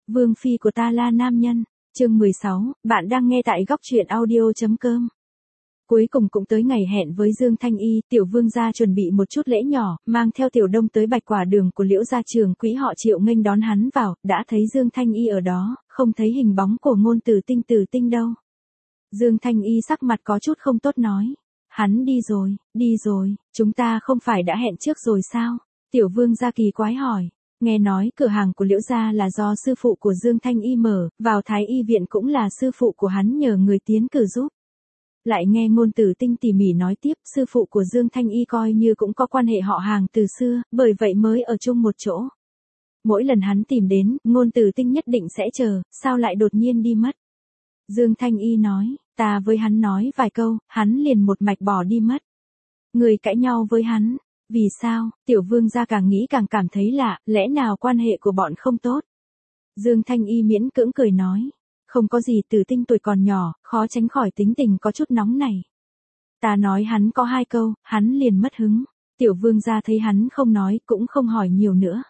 Vương phi của ta là nam nhân. Chương 16, bạn đang nghe tại góc truyện audio.com. Cuối cùng cũng tới ngày hẹn với Dương Thanh Y, tiểu vương gia chuẩn bị một chút lễ nhỏ, mang theo tiểu đông tới Bạch Quả Đường của Liễu gia trường quỹ họ Triệu nghênh đón hắn vào, đã thấy Dương Thanh Y ở đó, không thấy hình bóng của Ngôn Tử Tinh đâu. Dương Thanh Y sắc mặt có chút không tốt nói, hắn đi rồi, chúng ta không phải đã hẹn trước rồi sao? Tiểu vương gia kỳ quái hỏi. Nghe nói cửa hàng của Liễu gia là do sư phụ của Dương Thanh Y mở, vào Thái Y viện cũng là sư phụ của hắn nhờ người tiến cử giúp. Lại nghe Ngôn Tử Tinh tỉ mỉ nói tiếp, sư phụ của Dương Thanh Y coi như cũng có quan hệ họ hàng từ xưa, bởi vậy mới ở chung một chỗ. Mỗi lần hắn tìm đến, Ngôn Tử Tinh nhất định sẽ chờ, sao lại đột nhiên đi mất? Dương Thanh Y nói, ta với hắn nói vài câu, hắn liền một mạch bỏ đi mất. Người cãi nhau với hắn. Vì sao? Tiểu vương gia càng nghĩ càng cảm thấy lạ, lẽ nào quan hệ của bọn không tốt? Dương Thanh Y miễn cưỡng cười nói. Không có gì, Tử Tinh tuổi còn nhỏ, khó tránh khỏi tính tình có chút nóng này. Ta nói hắn có 2 câu, hắn liền mất hứng. Tiểu vương gia thấy hắn không nói, cũng không hỏi nhiều nữa.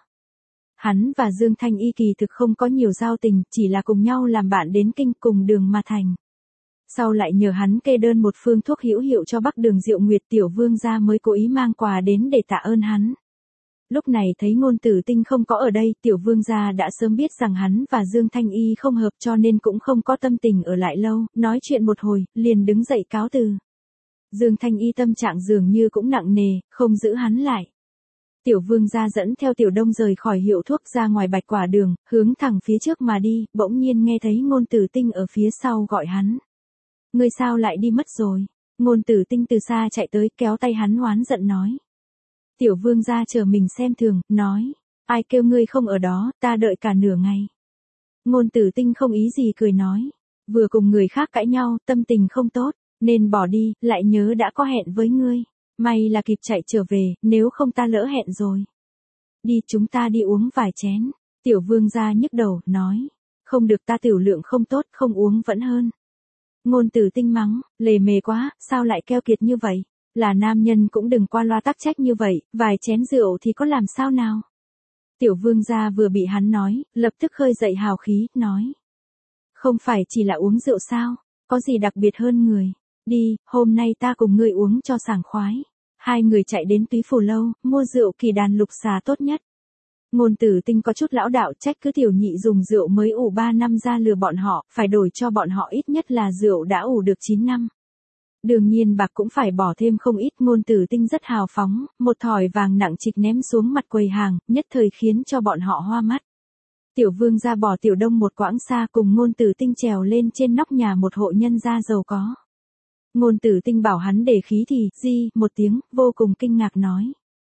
Hắn và Dương Thanh Y kỳ thực không có nhiều giao tình, chỉ là cùng nhau làm bạn đến kinh cùng đường mà thành. Sau lại nhờ hắn kê đơn một phương thuốc hữu hiệu cho Bắc Đường Diệu Nguyệt, tiểu vương gia mới cố ý mang quà đến để tạ ơn hắn. Lúc này thấy Ngôn Tử Tinh không có ở đây, tiểu vương gia đã sớm biết rằng hắn và Dương Thanh Y không hợp cho nên cũng không có tâm tình ở lại lâu, nói chuyện một hồi, liền đứng dậy cáo từ. Dương Thanh Y tâm trạng dường như cũng nặng nề, không giữ hắn lại. Tiểu vương gia dẫn theo tiểu đông rời khỏi hiệu thuốc ra ngoài Bạch Quả Đường, hướng thẳng phía trước mà đi, bỗng nhiên nghe thấy Ngôn Tử Tinh ở phía sau gọi hắn. Ngươi sao lại đi mất rồi? Ngôn Tử Tinh từ xa chạy tới kéo tay hắn oán giận nói. Tiểu vương gia chờ mình xem thường, nói. Ai kêu ngươi không ở đó, ta đợi cả nửa ngày. Ngôn Tử Tinh không ý gì cười nói. Vừa cùng người khác cãi nhau, tâm tình không tốt, nên bỏ đi, lại nhớ đã có hẹn với ngươi. May là kịp chạy trở về, nếu không ta lỡ hẹn rồi. Đi, chúng ta đi uống vài chén. Tiểu vương gia nhức đầu, nói. Không được, ta tiểu lượng không tốt, không uống vẫn hơn. Ngôn Tử Tinh mắng, lề mề quá, sao lại keo kiệt như vậy? Là nam nhân cũng đừng qua loa tắc trách như vậy, vài chén rượu thì có làm sao nào? Tiểu vương gia vừa bị hắn nói, lập tức khơi dậy hào khí, nói. Không phải chỉ là uống rượu sao, có gì đặc biệt hơn người? Đi, hôm nay ta cùng ngươi uống cho sảng khoái. 2 người chạy đến Túy Phủ Lâu, mua rượu Kỳ Đàn Lục Xà tốt nhất. Ngôn Tử Tinh có chút lão đạo, trách cứ tiểu nhị dùng rượu mới ủ 3 năm ra lừa bọn họ, phải đổi cho bọn họ ít nhất là rượu đã ủ được 9 năm. Đương nhiên bạc cũng phải bỏ thêm không ít. Ngôn Tử Tinh rất hào phóng, một thỏi vàng nặng trịch ném xuống mặt quầy hàng, nhất thời khiến cho bọn họ hoa mắt. Tiểu vương gia bỏ tiểu đông một quãng xa cùng Ngôn Tử Tinh trèo lên trên nóc nhà một hộ nhân gia giàu có. Ngôn Tử Tinh bảo hắn để khí thì, một tiếng, vô cùng kinh ngạc nói.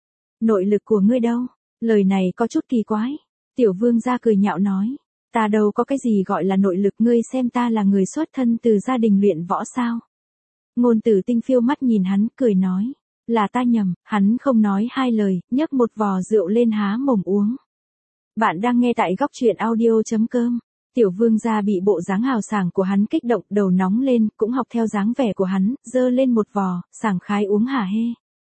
Nội lực của ngươi đâu? Lời này có chút kỳ quái. Tiểu vương gia cười nhạo nói. Ta đâu có cái gì gọi là nội lực, ngươi xem ta là người xuất thân từ gia đình luyện võ sao? Ngôn Tử Tinh phiêu mắt nhìn hắn, cười nói. Là ta nhầm, hắn không nói 2 lời, nhấc một vò rượu lên há mồm uống. Bạn đang nghe tại góc truyện audio.com. Tiểu vương gia bị bộ dáng hào sảng của hắn kích động, đầu nóng lên, cũng học theo dáng vẻ của hắn, dơ lên một vò, sảng khái uống hả hê.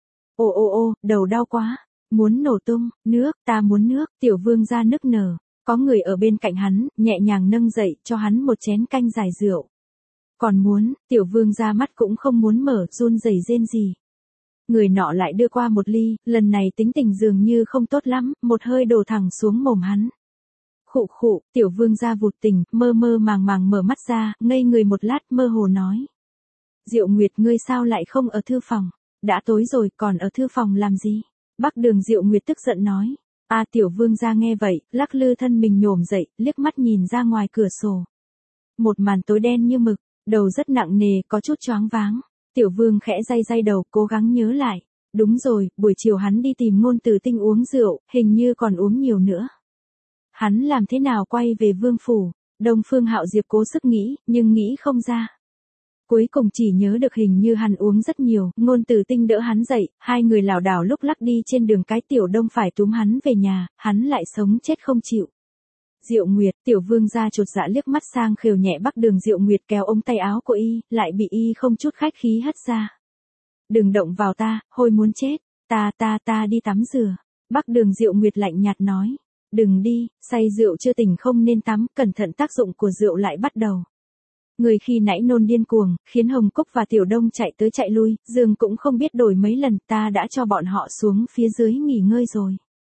Ô, đầu đau quá. Muốn nổ tung, nước, ta muốn nước, tiểu vương gia nức nở. Có người ở bên cạnh hắn, nhẹ nhàng nâng dậy, cho hắn một chén canh giải rượu. Còn muốn, tiểu vương gia mắt cũng không muốn mở, run rẩy rên gì. Người nọ lại đưa qua một ly, lần này tính tình dường như không tốt lắm, một hơi đổ thẳng xuống mồm hắn. Khụ, tiểu vương gia vụt tỉnh, mơ màng mở mắt ra, ngây người một lát, mơ hồ nói. Diệu Nguyệt, ngươi sao lại không ở thư phòng? Đã tối rồi, còn ở thư phòng làm gì? Bắc Đường Diệu Nguyệt tức giận nói. Tiểu vương gia nghe vậy, lắc lư thân mình nhổm dậy, liếc mắt nhìn ra ngoài cửa sổ. Một màn tối đen như mực, đầu rất nặng nề, có chút choáng váng. Tiểu vương khẽ day đầu, cố gắng nhớ lại. Đúng rồi, buổi chiều hắn đi tìm Ngôn Tử Tinh uống rượu, hình như còn uống nhiều nữa. Hắn làm thế nào quay về vương phủ? Đông Phương Hạo Diệp cố sức nghĩ, nhưng nghĩ không ra. Cuối cùng chỉ nhớ được hình như hắn uống rất nhiều, Ngôn Tử Tinh đỡ hắn dậy, 2 người lảo đảo lúc lắc đi trên đường cái, tiểu đông phải túm hắn về nhà, hắn lại sống chết không chịu. Diệu Nguyệt, tiểu vương gia chột dạ liếc mắt sang khều nhẹ Bắc Đường Diệu Nguyệt kéo ống tay áo của y, lại bị y không chút khách khí hất ra. Đừng động vào ta, hôi muốn chết, ta đi tắm rửa. Bắc Đường Diệu Nguyệt lạnh nhạt nói. Đừng đi, say rượu chưa tỉnh không nên tắm, cẩn thận tác dụng của rượu lại bắt đầu. Người khi nãy nôn điên cuồng, khiến Hồng Cúc và Tiểu Đông chạy tới chạy lui, giường cũng không biết đổi mấy lần, ta đã cho bọn họ xuống phía dưới nghỉ ngơi rồi.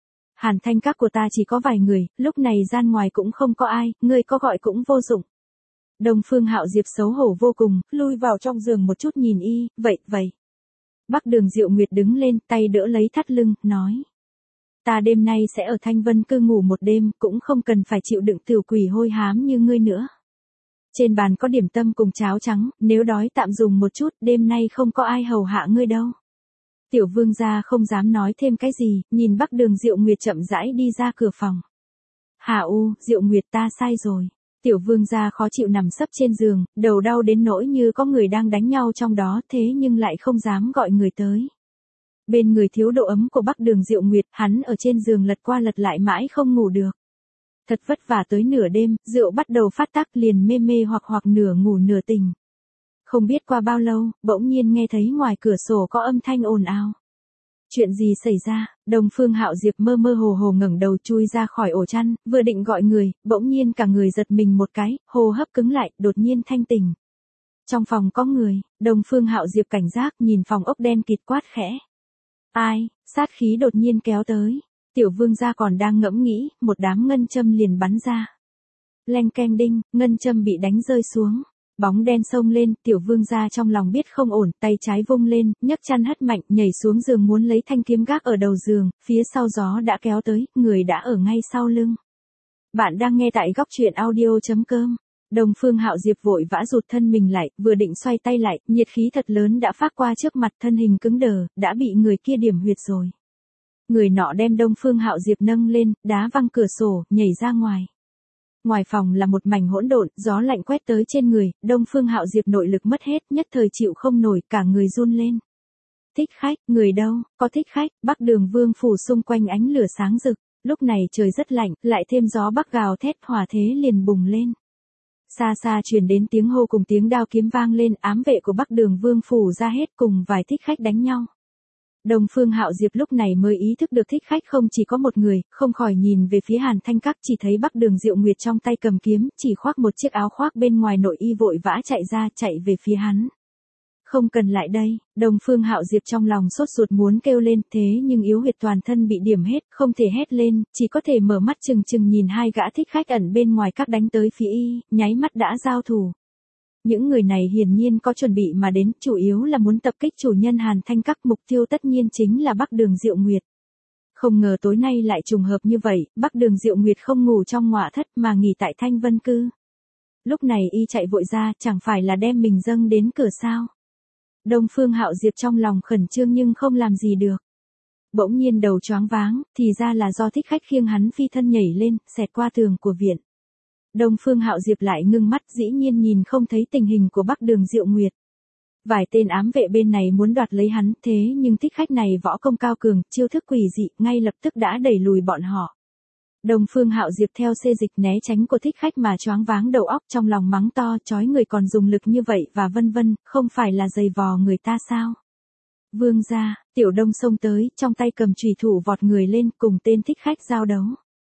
Hàn Thanh các của ta chỉ có vài người, lúc này gian ngoài cũng không có ai, ngươi có gọi cũng vô dụng. Đông Phương Hạo Diệp xấu hổ vô cùng, lui vào trong giường một chút nhìn y, vậy. Bắc Đường Diệu Nguyệt đứng lên, tay đỡ lấy thắt lưng, nói. Ta đêm nay sẽ ở Thanh Vân Cư ngủ một đêm, cũng không cần phải chịu đựng tiểu quỷ hôi hám như ngươi nữa. Trên bàn có điểm tâm cùng cháo trắng, nếu đói tạm dùng một chút, đêm nay không có ai hầu hạ ngươi đâu. Tiểu vương gia không dám nói thêm cái gì, nhìn Bắc Đường Diệu Nguyệt chậm rãi đi ra cửa phòng. Hà U, Diệu Nguyệt ta sai rồi. Tiểu vương gia khó chịu nằm sấp trên giường, đầu đau đến nỗi như có người đang đánh nhau trong đó, thế nhưng lại không dám gọi người tới. Bên người thiếu độ ấm của Bắc Đường Diệu Nguyệt, hắn ở trên giường lật qua lật lại mãi không ngủ được. Thật vất vả tới nửa đêm, rượu bắt đầu phát tác liền mê mê hoặc nửa ngủ nửa tỉnh. Không biết qua bao lâu, bỗng nhiên nghe thấy ngoài cửa sổ có âm thanh ồn ào. Chuyện gì xảy ra? Đông Phương Hạo Diệp mơ mơ hồ hồ ngẩng đầu chui ra khỏi ổ chăn, vừa định gọi người, bỗng nhiên cả người giật mình một cái, hô hấp cứng lại, đột nhiên thanh tỉnh. Trong phòng có người, Đông Phương Hạo Diệp cảnh giác nhìn phòng ốc đen kịt quát khẽ. Ai? Sát khí đột nhiên kéo tới. Tiểu vương gia còn đang ngẫm nghĩ, một đám ngân châm liền bắn ra. Leng keng đinh, ngân châm bị đánh rơi xuống. Bóng đen xông lên, tiểu vương gia trong lòng biết không ổn, tay trái vung lên, nhấc chăn hất mạnh, nhảy xuống giường muốn lấy thanh kiếm gác ở đầu giường, phía sau gió đã kéo tới, người đã ở ngay sau lưng. Bạn đang nghe tại góc truyện audio.com. Đông Phương Hạo Diệp vội vã rụt thân mình lại, vừa định xoay tay lại, nhiệt khí thật lớn đã phát qua trước mặt, thân hình cứng đờ, đã bị người kia điểm huyệt rồi. Người nọ đem Đông Phương Hạo Diệp nâng lên, đá văng cửa sổ, nhảy ra ngoài. Ngoài phòng là một mảnh hỗn độn, gió lạnh quét tới trên người, Đông Phương Hạo Diệp nội lực mất hết, nhất thời chịu không nổi, cả người run lên. Thích khách, người đâu, có thích khách, Bắc Đường Vương phủ xung quanh ánh lửa sáng rực, lúc này trời rất lạnh, lại thêm gió bắc gào thét, hỏa thế liền bùng lên. Xa xa truyền đến tiếng hô cùng tiếng đao kiếm vang lên, ám vệ của Bắc Đường Vương phủ ra hết cùng vài thích khách đánh nhau. Đông Phương Hạo Diệp lúc này mới ý thức được thích khách không chỉ có một người, không khỏi nhìn về phía Hàn Thanh Các, chỉ thấy Bắc Đường Diệu Nguyệt trong tay cầm kiếm, chỉ khoác một chiếc áo khoác bên ngoài nội y vội vã chạy về phía hắn. Không cần lại đây, Đông Phương Hạo Diệp trong lòng sốt ruột muốn kêu lên, thế nhưng yếu huyệt toàn thân bị điểm hết, không thể hét lên, chỉ có thể mở mắt chừng chừng nhìn hai gã thích khách ẩn bên ngoài các đánh tới phía y, nháy mắt đã giao thủ. Những người này hiển nhiên có chuẩn bị mà đến, chủ yếu là muốn tập kích chủ nhân Hàn Thanh Các, mục tiêu tất nhiên chính là Bắc Đường Diệu Nguyệt. Không ngờ tối nay lại trùng hợp như vậy, Bắc Đường Diệu Nguyệt không ngủ trong ngọa thất mà nghỉ tại Thanh Vân Cư. Lúc này y chạy vội ra, chẳng phải là đem mình dâng đến cửa sao. Đông Phương Hạo Diệp trong lòng khẩn trương nhưng không làm gì được. Bỗng nhiên đầu choáng váng, thì ra là do thích khách khiêng hắn phi thân nhảy lên, xẹt qua tường của viện. Đông Phương Hạo Diệp lại ngưng mắt, dĩ nhiên nhìn không thấy tình hình của Bắc Đường Diệu Nguyệt. Vài tên ám vệ bên này muốn đoạt lấy hắn, thế nhưng thích khách này võ công cao cường, chiêu thức quỷ dị, ngay lập tức đã đẩy lùi bọn họ. Đông Phương Hạo Diệp theo xê dịch né tránh của thích khách mà choáng váng đầu óc, trong lòng mắng to, chói người còn dùng lực như vậy và vân vân, không phải là giày vò người ta sao? Vương gia, Tiểu Đông xông tới, trong tay cầm chùy thủ vọt người lên cùng tên thích khách giao đấu.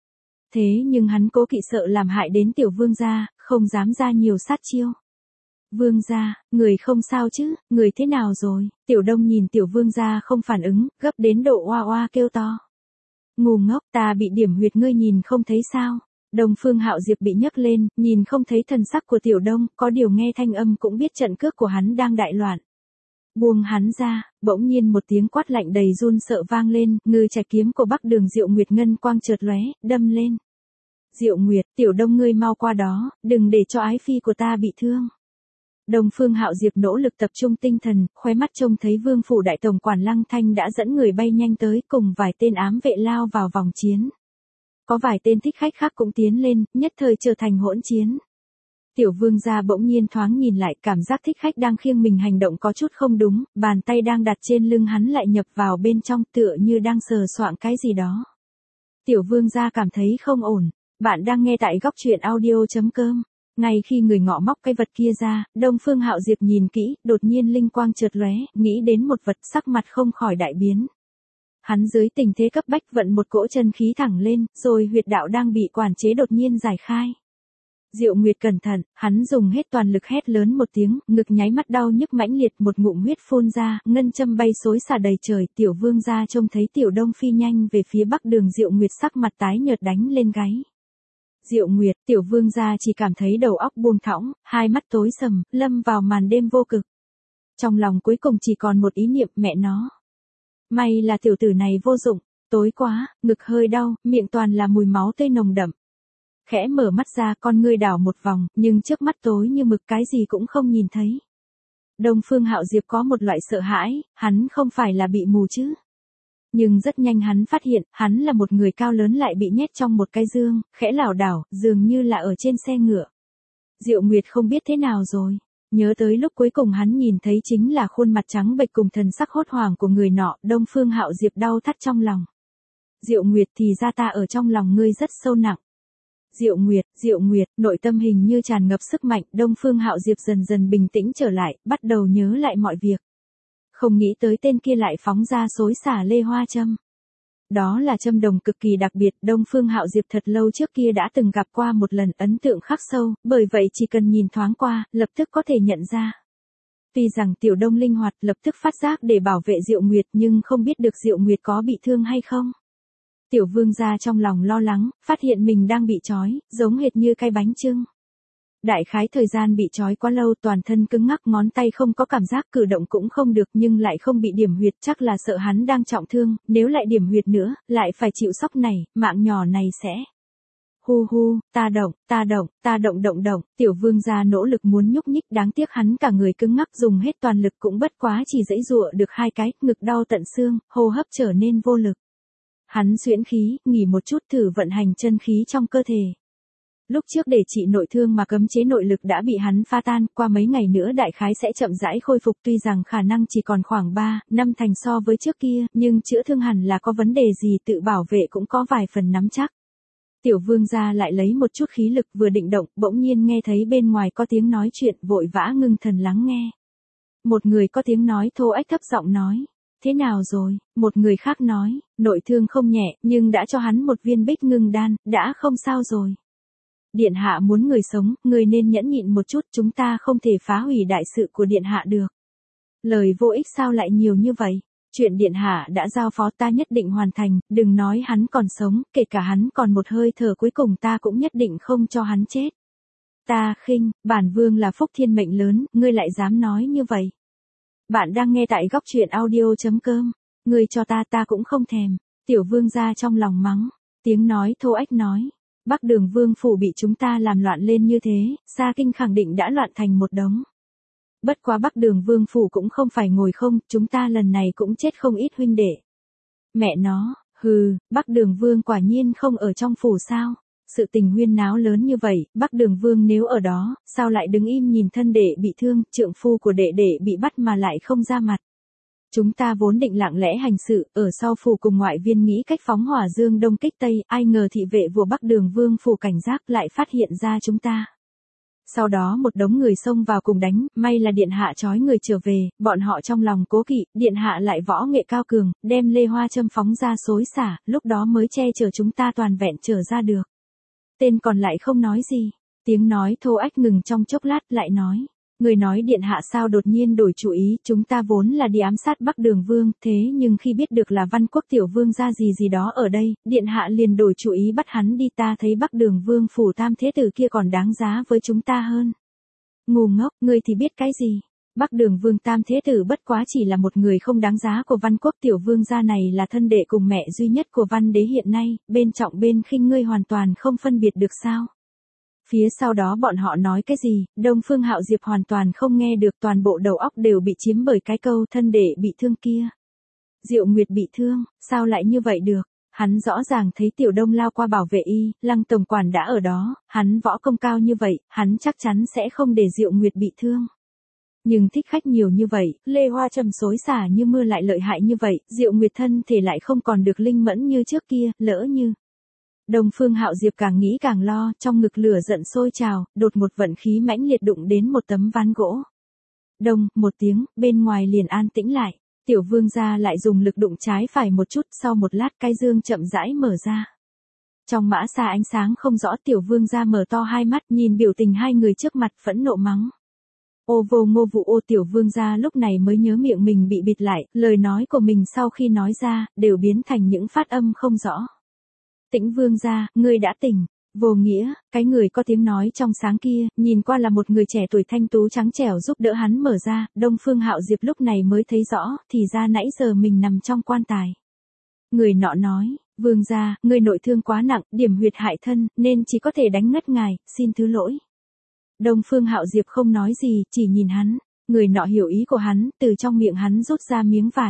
Thế nhưng hắn cố kỵ sợ làm hại đến tiểu vương gia, không dám ra nhiều sát chiêu. Vương gia, người không sao chứ, người thế nào rồi? Tiểu Đông nhìn tiểu vương gia không phản ứng, gấp đến độ oa oa kêu to. Ngu ngốc, ta bị điểm huyệt ngươi nhìn không thấy sao? Đông Phương Hạo Diệp bị nhấc lên, nhìn không thấy thần sắc của Tiểu Đông, có điều nghe thanh âm cũng biết trận cước của hắn đang đại loạn. Buông hắn ra, bỗng nhiên một tiếng quát lạnh đầy run sợ vang lên, ngư trạch kiếm của Bắc Đường Diệu Nguyệt ngân quang chợt lóe, đâm lên. Diệu Nguyệt, Tiểu Đông ngươi mau qua đó, đừng để cho ái phi của ta bị thương. Đông Phương Hạo Diệp nỗ lực tập trung tinh thần, khóe mắt trông thấy Vương phủ đại tổng quản Lăng Thanh đã dẫn người bay nhanh tới, cùng vài tên ám vệ lao vào vòng chiến. Có vài tên thích khách khác cũng tiến lên, nhất thời trở thành hỗn chiến. Tiểu vương gia bỗng nhiên thoáng nhìn lại, cảm giác thích khách đang khiêng mình hành động có chút không đúng, bàn tay đang đặt trên lưng hắn lại nhập vào bên trong, tựa như đang sờ soạng cái gì đó. Tiểu vương gia cảm thấy không ổn. Bạn đang nghe tại góc truyện audio.com. Ngay khi người ngọ móc cái vật kia ra, Đông Phương Hạo Diệp nhìn kỹ, đột nhiên linh quang chợt lóe, nghĩ đến một vật, sắc mặt không khỏi đại biến. Hắn dưới tình thế cấp bách vận một cỗ chân khí thẳng lên, rồi huyệt đạo đang bị quản chế đột nhiên giải khai. Diệu Nguyệt cẩn thận, hắn dùng hết toàn lực hét lớn một tiếng, ngực nháy mắt đau nhức mãnh liệt, một ngụm huyết phun ra, ngân châm bay xối xả đầy trời. Tiểu Vương gia trông thấy Tiểu Đông phi nhanh về phía bắc đường, Diệu Nguyệt sắc mặt tái nhợt đánh lên gáy. Diệu Nguyệt, Tiểu Vương gia chỉ cảm thấy đầu óc buông thõng, hai mắt tối sầm, lâm vào màn đêm vô cực. Trong lòng cuối cùng chỉ còn một ý niệm, mẹ nó. May là tiểu tử này vô dụng, tối quá, ngực hơi đau, miệng toàn là mùi máu tươi nồng đậm. Khẽ mở mắt ra, con ngươi đảo một vòng, nhưng trước mắt tối như mực, cái gì cũng không nhìn thấy. Đông Phương Hạo Diệp có một loại sợ hãi, hắn không phải là bị mù chứ. Nhưng rất nhanh hắn phát hiện, hắn là một người cao lớn lại bị nhét trong một cái dương, khẽ lảo đảo, dường như là ở trên xe ngựa. Diệu Nguyệt không biết thế nào rồi. Nhớ tới lúc cuối cùng hắn nhìn thấy chính là khuôn mặt trắng bệch cùng thần sắc hốt hoảng của người nọ, Đông Phương Hạo Diệp đau thắt trong lòng. Diệu Nguyệt, thì ra ta ở trong lòng ngươi rất sâu nặng. Diệu Nguyệt, nội tâm hình như tràn ngập sức mạnh, Đông Phương Hạo Diệp dần dần bình tĩnh trở lại, bắt đầu nhớ lại mọi việc. Không nghĩ tới tên kia lại phóng ra xối xả lê hoa châm. Đó là châm đồng cực kỳ đặc biệt, Đông Phương Hạo Diệp thật lâu trước kia đã từng gặp qua một lần, ấn tượng khắc sâu, bởi vậy chỉ cần nhìn thoáng qua, lập tức có thể nhận ra. Tuy rằng Tiểu Đông linh hoạt lập tức phát giác để bảo vệ Diệu Nguyệt, nhưng không biết được Diệu Nguyệt có bị thương hay không. Tiểu Vương gia trong lòng lo lắng, phát hiện mình đang bị trói, giống hệt như cái bánh chưng. Đại khái thời gian bị trói quá lâu, toàn thân cứng ngắc, ngón tay không có cảm giác, cử động cũng không được, nhưng lại không bị điểm huyệt, chắc là sợ hắn đang trọng thương, nếu lại điểm huyệt nữa, lại phải chịu sốc này, mạng nhỏ này sẽ. Hu hu, ta động, Tiểu Vương gia nỗ lực muốn nhúc nhích, đáng tiếc hắn cả người cứng ngắc, dùng hết toàn lực cũng bất quá chỉ giãy giụa được hai cái, ngực đau tận xương, hô hấp trở nên vô lực. Hắn xuyễn khí, nghỉ một chút thử vận hành chân khí trong cơ thể. Lúc trước để trị nội thương mà cấm chế nội lực đã bị hắn pha tan, qua mấy ngày nữa đại khái sẽ chậm rãi khôi phục, tuy rằng khả năng chỉ còn khoảng 3, 5 thành so với trước kia, nhưng chữa thương hẳn là có vấn đề gì, tự bảo vệ cũng có vài phần nắm chắc. Tiểu Vương gia lại lấy một chút khí lực, vừa định động, bỗng nhiên nghe thấy bên ngoài có tiếng nói chuyện, vội vã ngưng thần lắng nghe. Một người có tiếng nói thô ách thấp giọng nói. Thế nào rồi? Một người khác nói, nội thương không nhẹ, nhưng đã cho hắn một viên bích ngưng đan, đã không sao rồi. Điện hạ muốn người sống, người nên nhẫn nhịn một chút, chúng ta không thể phá hủy đại sự của điện hạ được. Lời vô ích sao lại nhiều như vậy? Chuyện điện hạ đã giao phó ta nhất định hoàn thành, đừng nói hắn còn sống, kể cả hắn còn một hơi thở cuối cùng ta cũng nhất định không cho hắn chết. Ta khinh, bản vương là phúc thiên mệnh lớn, ngươi lại dám nói như vậy. Bạn đang nghe tại góc truyện audio.com. Ngươi cho ta cũng không thèm. Tiểu Vương gia trong lòng mắng. Tiếng nói thô ách nói. Bắc Đường Vương phủ bị chúng ta làm loạn lên như thế, Sa Kinh khẳng định đã loạn thành một đống. Bất quá Bắc Đường Vương phủ cũng không phải ngồi không, chúng ta lần này cũng chết không ít huynh đệ. Mẹ nó, hừ, Bắc Đường Vương quả nhiên không ở trong phủ sao? Sự tình huyên náo lớn như vậy, Bắc Đường Vương nếu ở đó, sao lại đứng im nhìn thân đệ bị thương, trượng phu của đệ đệ bị bắt mà lại không ra mặt. Chúng ta vốn định lặng lẽ hành sự, ở sau phủ cùng ngoại viên nghĩ cách phóng hỏa dương đông kích tây, ai ngờ thị vệ vua Bắc Đường Vương phủ cảnh giác lại phát hiện ra chúng ta. Sau đó một đống người xông vào cùng đánh, may là điện hạ trói người trở về, bọn họ trong lòng cố kỵ, điện hạ lại võ nghệ cao cường, đem lê hoa châm phóng ra xối xả, lúc đó mới che chở chúng ta toàn vẹn trở ra được. Tên còn lại không nói gì, tiếng nói thô ách ngừng trong chốc lát lại nói. Người nói điện hạ sao đột nhiên đổi chủ ý, chúng ta vốn là đi ám sát Bắc Đường Vương, thế nhưng khi biết được là Văn Quốc Tiểu Vương gia gì đó ở đây, điện hạ liền đổi chủ ý bắt hắn đi, ta thấy Bắc Đường Vương phủ tam thế tử kia còn đáng giá với chúng ta hơn. Ngu ngốc, ngươi thì biết cái gì? Bắc Đường Vương tam thế tử bất quá chỉ là một người không đáng giá của Văn Quốc Tiểu Vương gia này, là thân đệ cùng mẹ duy nhất của Văn đế hiện nay, bên trọng bên khinh ngươi hoàn toàn không phân biệt được sao? Phía sau đó bọn họ nói cái gì, Đông Phương Hạo Diệp hoàn toàn không nghe được, toàn bộ đầu óc đều bị chiếm bởi cái câu thân đệ bị thương kia. Diệu Nguyệt bị thương, sao lại như vậy được? Hắn rõ ràng thấy Tiểu Đông lao qua bảo vệ y, Lăng tổng quản đã ở đó, hắn võ công cao như vậy, hắn chắc chắn sẽ không để Diệu Nguyệt bị thương. Nhưng thích khách nhiều như vậy, lê hoa châm xối xả như mưa lại lợi hại như vậy, Diệu Nguyệt thân thể lại không còn được linh mẫn như trước kia, lỡ như. Đông Phương Hạo Diệp càng nghĩ càng lo, trong ngực lửa giận sôi trào, đột một vận khí mãnh liệt đụng đến một tấm ván gỗ. Đông, một tiếng, bên ngoài liền an tĩnh lại. Tiểu vương gia lại dùng lực đụng trái phải một chút, sau một lát cái dương chậm rãi mở ra. Trong mã xa ánh sáng không rõ, tiểu vương gia mở to hai mắt nhìn biểu tình hai người trước mặt phẫn nộ mắng. Ô vô ngô vụ ô, tiểu vương gia lúc này mới nhớ miệng mình bị bịt lại, lời nói của mình sau khi nói ra, đều biến thành những phát âm không rõ. Tĩnh vương gia, ngươi đã tỉnh. Vô nghĩa, cái người có tiếng nói trong sáng kia, nhìn qua là một người trẻ tuổi thanh tú trắng trẻo giúp đỡ hắn mở ra, Đông Phương Hạo Diệp lúc này mới thấy rõ, thì ra nãy giờ mình nằm trong quan tài. Người nọ nói, vương gia, người nội thương quá nặng, điểm huyệt hại thân, nên chỉ có thể đánh ngất ngài, xin thứ lỗi. Đông Phương Hạo Diệp không nói gì, chỉ nhìn hắn, người nọ hiểu ý của hắn, từ trong miệng hắn rút ra miếng vải.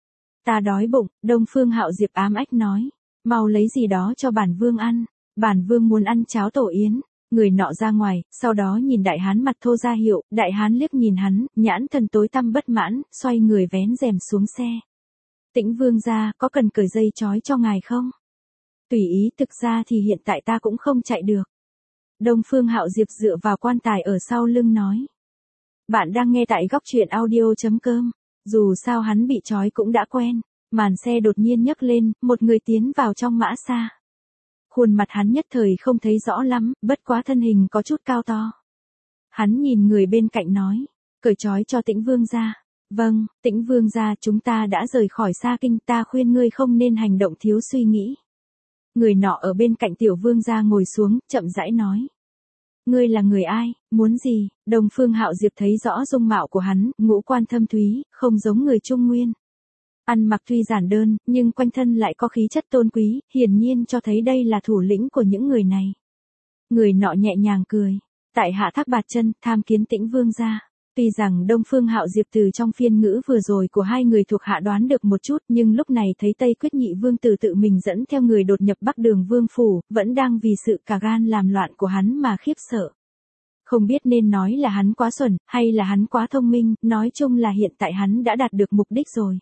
Ta đói bụng, Đông Phương Hạo Diệp ám ách nói, mau lấy gì đó cho bản vương ăn. Bản vương muốn ăn cháo tổ yến. Người nọ ra ngoài, sau đó nhìn đại hán mặt thô ra hiệu, đại hán liếc nhìn hắn, nhãn thần tối tăm bất mãn, xoay người vén rèm xuống xe. Tĩnh vương gia, có cần cởi dây trói cho ngài không? Tùy ý, thực ra thì hiện tại ta cũng không chạy được. Đông Phương Hạo Diệp dựa vào quan tài ở sau lưng nói. Bạn đang nghe tại góc truyện audio.com. Dù sao hắn bị trói cũng đã quen. Màn xe đột nhiên nhấc lên, một người tiến vào trong mã xa. Khuôn mặt hắn nhất thời không thấy rõ lắm, bất quá thân hình có chút cao to. Hắn nhìn người bên cạnh nói, cởi trói cho Tĩnh vương gia. Vâng, Tĩnh vương gia, chúng ta đã rời khỏi Sa Kinh, ta khuyên ngươi không nên hành động thiếu suy nghĩ. Người nọ ở bên cạnh tiểu vương gia ngồi xuống, chậm rãi nói. Ngươi là người ai, muốn gì? Đông Phương Hạo Diệp thấy rõ dung mạo của hắn, ngũ quan thâm thúy, không giống người Trung Nguyên. Ăn mặc tuy giản đơn, nhưng quanh thân lại có khí chất tôn quý, hiển nhiên cho thấy đây là thủ lĩnh của những người này. Người nọ nhẹ nhàng cười. Tại hạ Thác Bạt Chân, tham kiến Tĩnh vương gia. Tuy rằng Đông Phương Hạo Diệp từ trong phiên ngữ vừa rồi của hai người thuộc hạ đoán được một chút, nhưng lúc này thấy Tây Quyết Nhị vương tử tự mình dẫn theo người đột nhập Bắc Đường vương phủ, vẫn đang vì sự cả gan làm loạn của hắn mà khiếp sợ. Không biết nên nói là hắn quá xuẩn, hay là hắn quá thông minh, nói chung là hiện tại hắn đã đạt được mục đích rồi.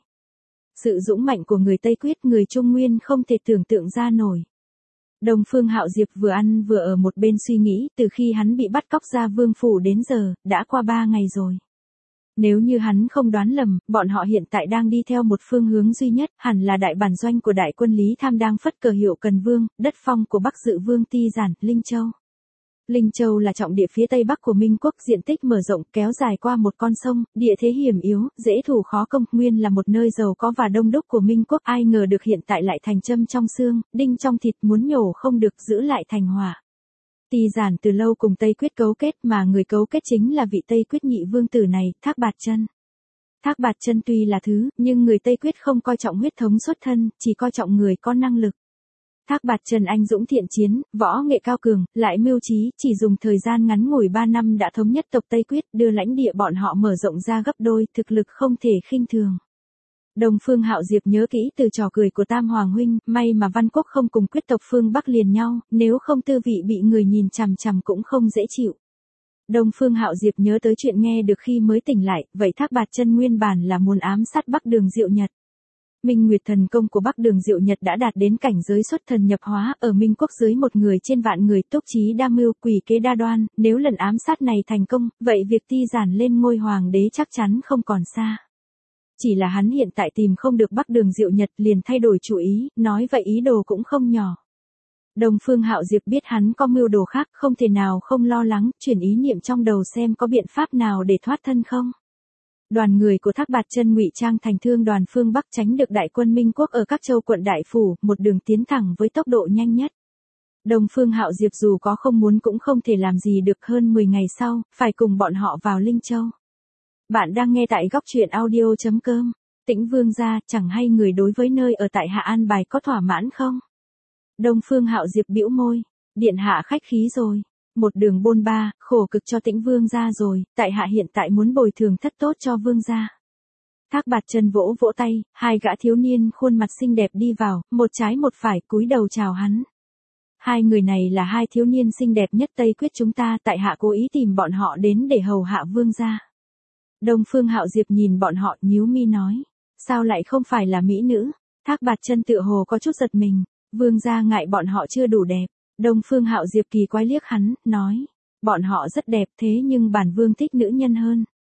Sự dũng mạnh của người Tây Quyết, người Trung Nguyên không thể tưởng tượng ra nổi. Đông Phương Hạo Diệp vừa ăn vừa ở một bên suy nghĩ, từ khi hắn bị bắt cóc ra vương phủ đến giờ, đã qua 3 ngày rồi. Nếu như hắn không đoán lầm, bọn họ hiện tại đang đi theo một phương hướng duy nhất, hẳn là đại bản doanh của đại quân Lý Tham đang phất cờ hiệu Cần Vương, đất phong của Bắc Dự Vương Ti Giản, Linh Châu. Linh Châu là trọng địa phía tây bắc của Minh quốc, diện tích mở rộng, kéo dài qua một con sông, địa thế hiểm yếu, dễ thủ khó công, nguyên là một nơi giàu có và đông đúc của Minh quốc, ai ngờ được hiện tại lại thành châm trong xương, đinh trong thịt, muốn nhổ không được, giữ lại thành hỏa. Ti Giản từ lâu cùng Tây Quyết cấu kết, mà người cấu kết chính là vị Tây Quyết nhị vương tử này, Thác Bạt Chân. Thác Bạt Chân tuy là thứ, nhưng người Tây Quyết không coi trọng huyết thống xuất thân, chỉ coi trọng người có năng lực. Thác Bạt Chân anh dũng thiện chiến, võ nghệ cao cường, lại mưu trí, chỉ dùng thời gian ngắn ngủi 3 năm đã thống nhất tộc Tây Quyết, đưa lãnh địa bọn họ mở rộng ra gấp đôi, thực lực không thể khinh thường. Đông Phương Hạo Diệp nhớ kỹ từ trò cười của Tam Hoàng huynh, may mà Văn Quốc không cùng quyết tộc phương Bắc liền nhau, nếu không tư vị bị người nhìn chằm chằm cũng không dễ chịu. Đông Phương Hạo Diệp nhớ tới chuyện nghe được khi mới tỉnh lại, vậy Thác Bạt Chân nguyên bản là muốn ám sát Bắc Đường Diệu Nhật. Minh Nguyệt thần công của Bắc Đường Diệu Nhật đã đạt đến cảnh giới xuất thần nhập hóa, ở Minh quốc dưới một người trên vạn người, túc trí đa mưu, quỷ kế đa đoan, nếu lần ám sát này thành công, vậy việc Ti Giản lên ngôi hoàng đế chắc chắn không còn xa. Chỉ là hắn hiện tại tìm không được Bắc Đường Diệu Nhật, liền thay đổi chủ ý, nói vậy ý đồ cũng không nhỏ. Đông Phương Hạo Diệp biết hắn có mưu đồ khác, không thể nào không lo lắng, chuyển ý niệm trong đầu xem có biện pháp nào để thoát thân không. Đoàn người của Thác Bạt Chân ngụy trang thành thương đoàn phương Bắc, tránh được đại quân Minh quốc ở các châu quận đại phủ, một đường tiến thẳng với tốc độ nhanh nhất. Đông Phương Hạo Diệp dù có không muốn cũng không thể làm gì được, hơn 10 ngày sau, phải cùng bọn họ vào Linh Châu. Bạn đang nghe tại góc truyện audio.com. Tĩnh vương gia, chẳng hay người đối với nơi ở tại Hạ An Bài có thỏa mãn không? Đông Phương Hạo Diệp bĩu môi, điện hạ khách khí rồi. Một đường bôn ba, khổ cực cho Tĩnh vương gia rồi, tại hạ hiện tại muốn bồi thường thất tốt cho vương gia. Thác Bạt Chân vỗ vỗ tay, hai gã thiếu niên khuôn mặt xinh đẹp đi vào, một trái một phải cúi đầu chào hắn. Hai người này là hai thiếu niên xinh đẹp nhất Tây Quyết chúng ta, tại hạ cố ý tìm bọn họ đến để hầu hạ vương gia. Đông Phương Hạo Diệp nhìn bọn họ, nhíu mi nói, sao lại không phải là mỹ nữ? Thác Bạt Chân tựa hồ có chút giật mình, vương gia ngại bọn họ chưa đủ đẹp. Đông Phương Hạo Diệp kỳ quái liếc hắn, nói, bọn họ rất đẹp thế nhưng bản vương thích nữ nhân hơn.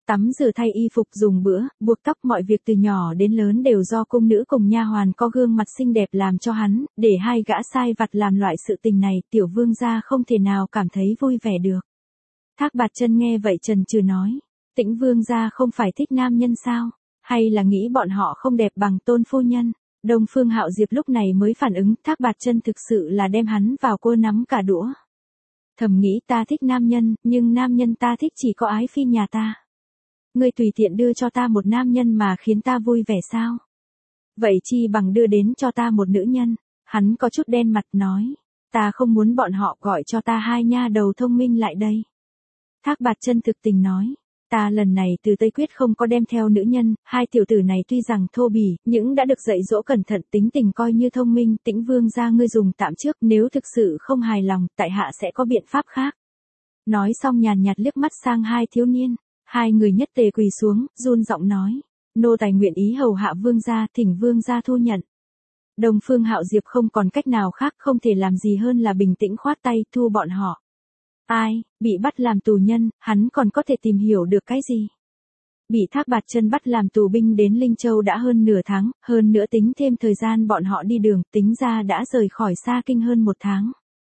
Tắm rửa thay y phục dùng bữa, buộc tóc mọi việc từ nhỏ đến lớn đều do cung nữ cùng nha hoàn có gương mặt xinh đẹp làm cho hắn, để hai gã sai vặt làm loại sự tình này, tiểu vương gia không thể nào cảm thấy vui vẻ được. Thác Bạt Chân nghe vậy chần chừ nói, Tĩnh vương gia không phải thích nam nhân sao, hay là nghĩ bọn họ không đẹp bằng Tôn phu nhân? Đông Phương Hạo Diệp lúc này mới phản ứng, Thác Bạt Chân thực sự là đem hắn vào cua nắm cả đũa. Thầm nghĩ ta thích nam nhân, nhưng nam nhân ta thích chỉ có ái phi nhà ta. Ngươi tùy tiện đưa cho ta một nam nhân mà khiến ta vui vẻ sao? Vậy chi bằng đưa đến cho ta một nữ nhân. Hắn có chút đen mặt nói, ta không muốn bọn họ gọi cho ta hai nha đầu thông minh lại đây. Thác Bạt Chân thực tình nói, ta lần này từ Tây Quyết không có đem theo nữ nhân, hai tiểu tử này tuy rằng thô bỉ, nhưng đã được dạy dỗ cẩn thận, tính tình coi như thông minh, Tĩnh vương gia ngươi dùng tạm trước, nếu thực sự không hài lòng, tại hạ sẽ có biện pháp khác. Nói xong nhàn nhạt liếc mắt sang hai thiếu niên, hai người nhất tề quỳ xuống, run giọng nói, nô tài nguyện ý hầu hạ vương gia, thỉnh vương gia thu nhận. Đông Phương Hạo Diệp không còn cách nào khác, không thể làm gì hơn là bình tĩnh khoát tay, thu bọn họ. Ai, bị bắt làm tù nhân, hắn còn có thể tìm hiểu được cái gì? Bị Thác Bạt Chân bắt làm tù binh đến Linh Châu đã hơn nửa tháng, hơn nữa tính thêm thời gian bọn họ đi đường, tính ra đã rời khỏi Sa Kinh hơn 1 tháng.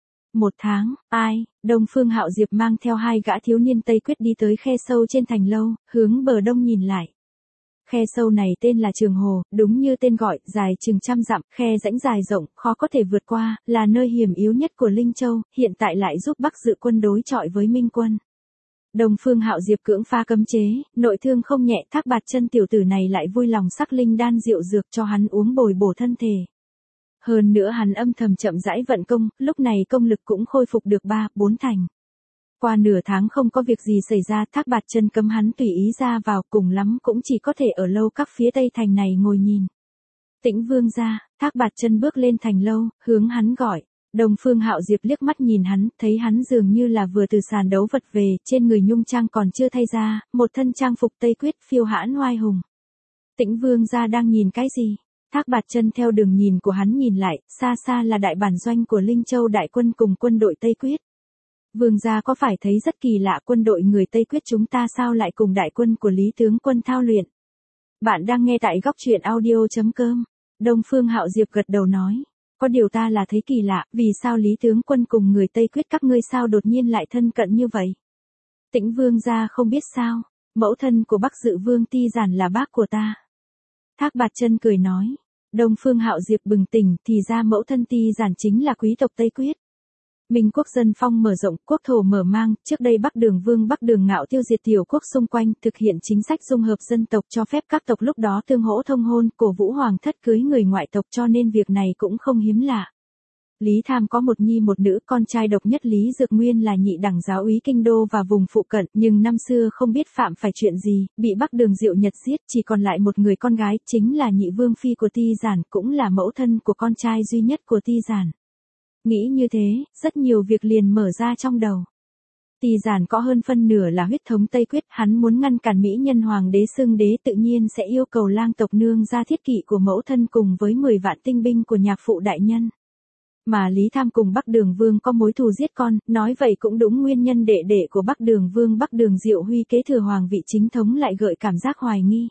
1 tháng, ai? Đông Phương Hạo Diệp mang theo hai gã thiếu niên Tây Quyết đi tới khe sâu trên thành lâu, hướng bờ đông nhìn lại. Khe sâu này tên là Trường Hồ, đúng như tên gọi, dài chừng 100 dặm, khe rãnh dài rộng, khó có thể vượt qua, là nơi hiểm yếu nhất của Linh Châu, hiện tại lại giúp Bắc Dự quân đối chọi với Minh quân. Đông Phương Hạo Diệp cưỡng phá cấm chế, nội thương không nhẹ, Thác Bạt Chân tiểu tử này lại vui lòng sắc linh đan rượu dược cho hắn uống bồi bổ thân thể. Hơn nữa hắn âm thầm chậm rãi vận công, lúc này công lực cũng khôi phục được 3-4 thành. Qua nửa tháng không có việc gì xảy ra, Thác Bạt Chân cấm hắn tùy ý ra vào, cùng lắm cũng chỉ có thể ở lâu các phía tây thành này ngồi nhìn. Tĩnh vương gia, Thác Bạt Chân bước lên thành lâu, hướng hắn gọi. Đông Phương Hạo Diệp liếc mắt nhìn hắn, thấy hắn dường như là vừa từ sàn đấu vật về, trên người nhung trang còn chưa thay ra, một thân trang phục Tây Quyết phiêu hãn oai hùng. Tĩnh vương gia đang nhìn cái gì? Thác Bạt Chân theo đường nhìn của hắn nhìn lại, xa xa là đại bản doanh của Linh Châu đại quân cùng quân đội Tây Quyết. Vương gia có phải thấy rất kỳ lạ, quân đội người Tây Quyết chúng ta sao lại cùng đại quân của Lý tướng quân thao luyện? Bạn đang nghe tại góc truyện audio.com. Đông Phương Hạo Diệp gật đầu nói, có điều ta là thấy kỳ lạ, vì sao Lý tướng quân cùng người Tây Quyết các ngươi sao đột nhiên lại thân cận như vậy? Tĩnh vương gia không biết sao, mẫu thân của Bắc Dự vương Ti Giản là bác của ta. Thác Bạt Chân cười nói, Đông Phương Hạo Diệp bừng tỉnh, thì ra mẫu thân Ti Giản chính là quý tộc Tây Quyết. Minh quốc dân phong mở rộng, quốc thổ mở mang, trước đây Bắc Đường Vương Bắc Đường Ngạo tiêu diệt tiểu quốc xung quanh, thực hiện chính sách dung hợp dân tộc cho phép các tộc lúc đó tương hỗ thông hôn, cổ vũ hoàng thất cưới người ngoại tộc cho nên việc này cũng không hiếm lạ. Lý Tham có một nhi một nữ, con trai độc nhất Lý Dược Nguyên là nhị đẳng giáo úy kinh đô và vùng phụ cận, nhưng năm xưa không biết phạm phải chuyện gì, bị Bắc Đường Diệu Nhật giết, chỉ còn lại một người con gái, chính là nhị vương phi của Ti Giản, cũng là mẫu thân của con trai duy nhất của Ti Giản. Nghĩ như thế, rất nhiều việc liền mở ra trong đầu. Ti Giản có hơn phân nửa là huyết thống Tây Quyết, hắn muốn ngăn cản mỹ nhân hoàng đế xưng đế tự nhiên sẽ yêu cầu lang tộc nương ra thiết kỵ của mẫu thân cùng với 10 vạn tinh binh của nhạc phụ đại nhân. Mà Lý Tham cùng Bắc Đường Vương có mối thù giết con, nói vậy cũng đúng nguyên nhân đệ đệ của Bắc Đường Vương Bắc Đường Diệu Huy kế thừa hoàng vị chính thống lại gợi cảm giác hoài nghi.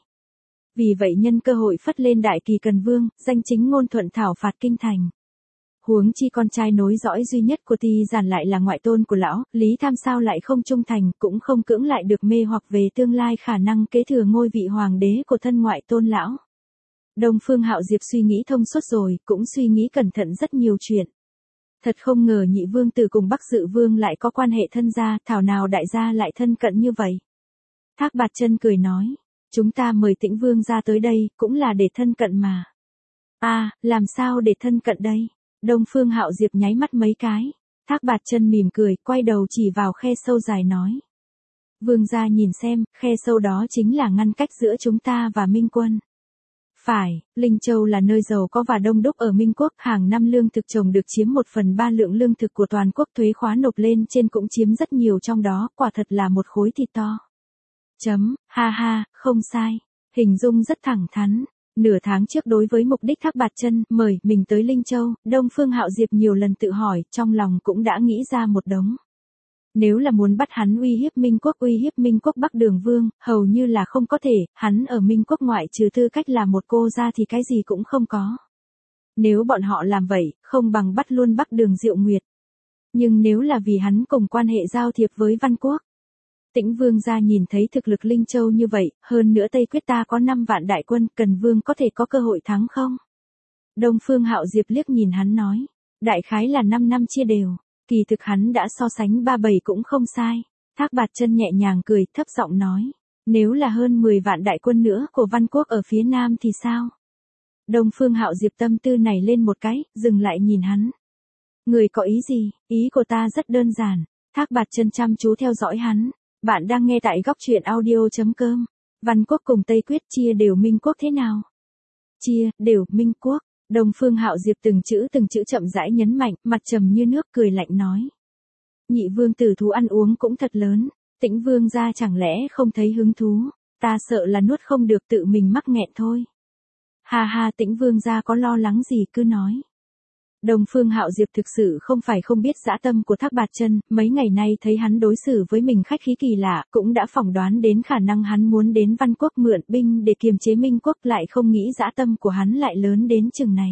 Vì vậy nhân cơ hội phất lên Đại Kỳ Cần Vương, danh chính ngôn thuận thảo phạt kinh thành. Huống chi con trai nối dõi duy nhất của Ti Giản lại là ngoại tôn của lão, Lý Tham sao lại không trung thành, cũng không cưỡng lại được mê hoặc về tương lai khả năng kế thừa ngôi vị hoàng đế của thân ngoại tôn lão. Đông Phương Hạo Diệp suy nghĩ thông suốt rồi, cũng suy nghĩ cẩn thận rất nhiều chuyện. Thật không ngờ nhị vương tử cùng Bắc Dự vương lại có quan hệ thân gia, thảo nào đại gia lại thân cận như vậy. Thác Bạt Chân cười nói, chúng ta mời Tĩnh vương gia tới đây, cũng là để thân cận mà. Làm sao để thân cận đây? Đông Phương Hạo Diệp nháy mắt mấy cái. Thác Bạt Chân mỉm cười, quay đầu chỉ vào khe sâu dài nói. Vương gia nhìn xem, khe sâu đó chính là ngăn cách giữa chúng ta và Minh quân. Phải, Linh Châu là nơi giàu có và đông đúc ở Minh quốc, hàng năm lương thực trồng được chiếm 1/3 lượng lương thực của toàn quốc, thuế khóa nộp lên trên cũng chiếm rất nhiều trong đó, quả thật là một khối thịt to. Ha ha, không sai. Hình dung rất thẳng thắn. Nửa tháng trước đối với mục đích Thác Bạt Chân mời mình tới Linh Châu, Đông Phương Hạo Diệp nhiều lần tự hỏi, trong lòng cũng đã nghĩ ra một đống. Nếu là muốn bắt hắn uy hiếp Minh Quốc Bắc Đường Vương, hầu như là không có thể, hắn ở Minh Quốc ngoại trừ tư cách là một cô ra thì cái gì cũng không có. Nếu bọn họ làm vậy, không bằng bắt luôn Bắc Đường Diệu Nguyệt. Nhưng nếu là vì hắn cùng quan hệ giao thiệp với Văn Quốc. Tĩnh Vương gia nhìn thấy thực lực Linh Châu như vậy, hơn nữa Tây Quyết ta có 5 vạn đại quân, Cần Vương có thể có cơ hội thắng không? Đông Phương Hạo Diệp liếc nhìn hắn nói, đại khái là 5 năm chia đều, kỳ thực hắn đã so sánh 3-7 cũng không sai. Thác Bạt Chân nhẹ nhàng cười, thấp giọng nói, nếu là hơn 10 vạn đại quân nữa của Văn Quốc ở phía Nam thì sao? Đông Phương Hạo Diệp tâm tư này lên một cái, dừng lại nhìn hắn. Người có ý gì? Ý của ta rất đơn giản. Thác Bạt Chân chăm chú theo dõi hắn. Bạn đang nghe tại góc truyện audio.com. Văn Quốc cùng Tây Quyết chia đều Minh Quốc thế nào? Chia đều Minh Quốc. Đông Phương Hạo Diệp từng chữ chậm rãi nhấn mạnh, mặt trầm như nước, cười lạnh nói. Nhị vương tử thú ăn uống cũng thật lớn. Tĩnh Vương gia chẳng lẽ không thấy hứng thú? Ta sợ là nuốt không được, tự mình mắc nghẹn thôi. Ha ha, Tĩnh Vương gia có lo lắng gì cứ nói. Đông Phương Hạo Diệp thực sự không phải không biết dã tâm của Thác Bạt Chân, mấy ngày nay thấy hắn đối xử với mình khách khí kỳ lạ, cũng đã phỏng đoán đến khả năng hắn muốn đến Văn Quốc mượn binh để kiềm chế Minh Quốc, lại không nghĩ dã tâm của hắn lại lớn đến chừng này.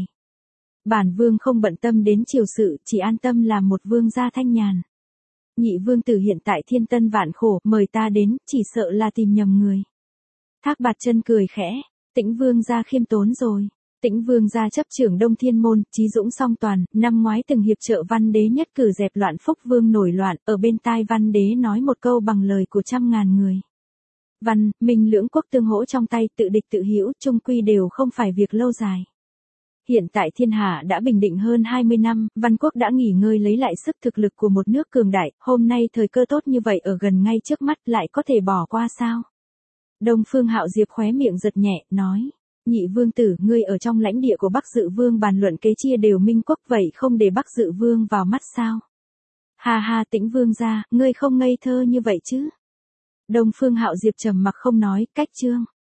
Bản vương không bận tâm đến triều sự, chỉ an tâm làm một vương gia thanh nhàn. Nhị vương tử hiện tại thiên tân vạn khổ, mời ta đến, chỉ sợ là tìm nhầm người. Thác Bạt Chân cười khẽ, Tĩnh Vương gia khiêm tốn rồi. Tĩnh Vương gia chấp trưởng Đông Thiên môn, trí dũng song toàn, năm ngoái từng hiệp trợ Văn đế nhất cử dẹp loạn Phúc Vương nổi loạn, ở bên tai Văn đế nói một câu bằng lời của 100.000 người. Văn, Minh lưỡng quốc tương hỗ trong tay, tự địch tự hữu, chung quy đều không phải việc lâu dài. Hiện tại thiên hạ đã bình định hơn 20 năm, Văn Quốc đã nghỉ ngơi lấy lại sức, thực lực của một nước cường đại, hôm nay thời cơ tốt như vậy ở gần ngay trước mắt lại có thể bỏ qua sao? Đông Phương Hạo Diệp khóe miệng giật nhẹ, nói. Nhị vương tử, ngươi ở trong lãnh địa của Bắc Dự Vương bàn luận kế chia đều Minh Quốc, vậy không để Bắc Dự Vương vào mắt sao? Ha ha, Tĩnh Vương gia, ngươi không ngây thơ như vậy chứ? Đông Phương Hạo Diệp trầm mặc không nói, cách chương.